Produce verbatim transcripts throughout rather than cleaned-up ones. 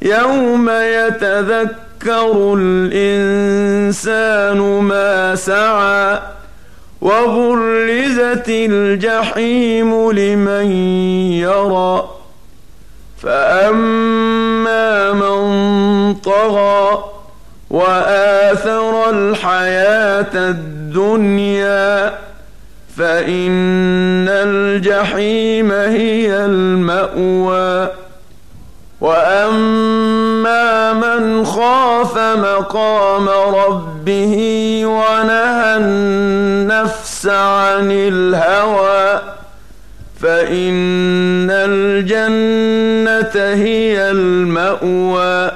يوم يتذكر الإنسان ما سعى وبرزت الجحيم لمن يرى فأما من طغى وآثر الحياة الدنيا فإن الجحيم هي المأوى وأما من خاف مقام ربه ونهى النفس عن الهوى فإن الجنة هي المأوى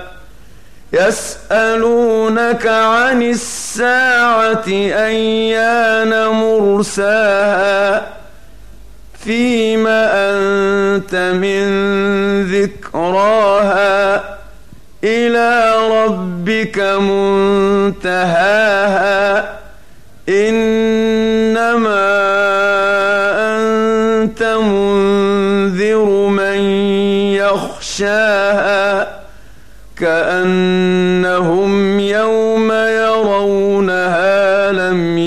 يسألونك عن الساعة أيان مرساها فيم أنت من ذكراها إلى ربك منتهاها إنما أنت منذر من يخشاها كأنهم يوم يرونها لم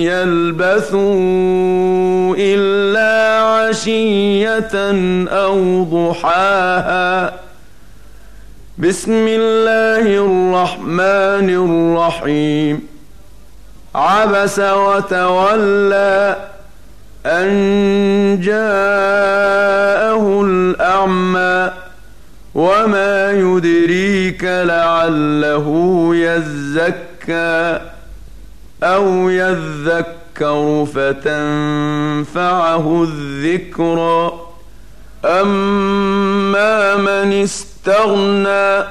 يلبثوا إلا عشية أو ضحاها بسم الله الرحمن الرحيم عبس وتولى أن جاءه الأعمى وما يدريك لعله يزكى أو يذكر فتنفعه الذكرى أما من استغنى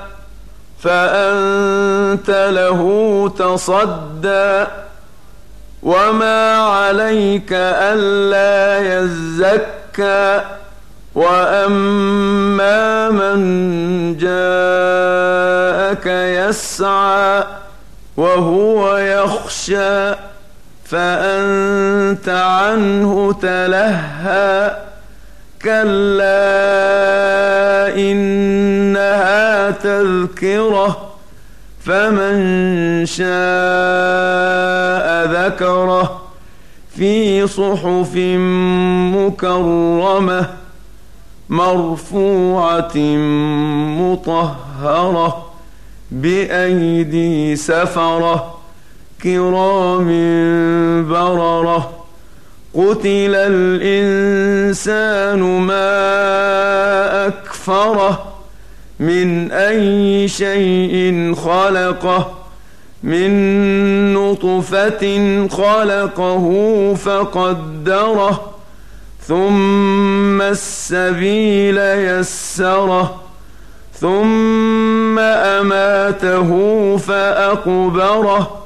فأنت له تصدى وما عليك ألا يزكى وأما من جاءك يسعى وهو يخشى فأنت عنه تلهى كلا إنها تذكرة فمن شاء ذكره في صحف مكرمة مرفوعة مطهرة بأيدي سفرة كرام بررة قتل الإنسان ما أكفره من أي شيء خلقه من نطفة خلقه فقدره ثم السبيل يسره ثم أماته فأقبره